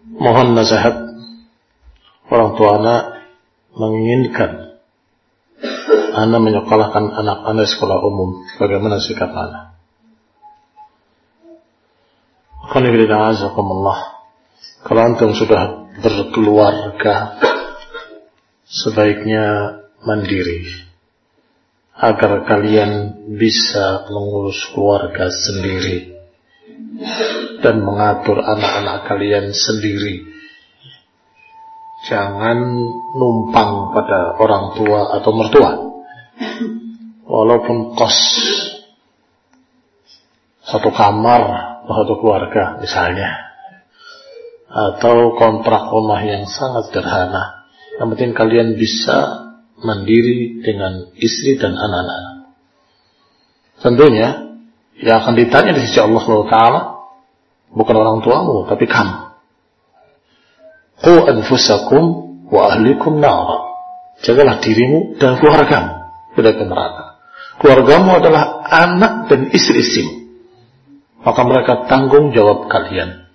Mohon nasihat orang tua anak menginginkan anak menyekolahkan anak-anak sekolah umum. Bagaimana sikap anak? Kalau antum sudah berkeluarga, sebaiknya mandiri agar kalian bisa mengurus keluarga sendiri dan mengatur anak-anak kalian sendiri. Jangan numpang pada orang tua atau mertua, walaupun kos satu kamar satu keluarga misalnya, atau kontrak rumah yang sangat sederhana. Yang penting kalian bisa mandiri dengan istri dan anak-anak. Tentunya yang akan ditanya di sisi Allah Taala bukan orang tuamu, tapi kamu. Qu anfusakum wa ahlikum nara. Jagalah dirimu dan keluargamu dari neraka. Keluargamu adalah anak dan istri-istrimu, maka mereka tanggung jawab kalian.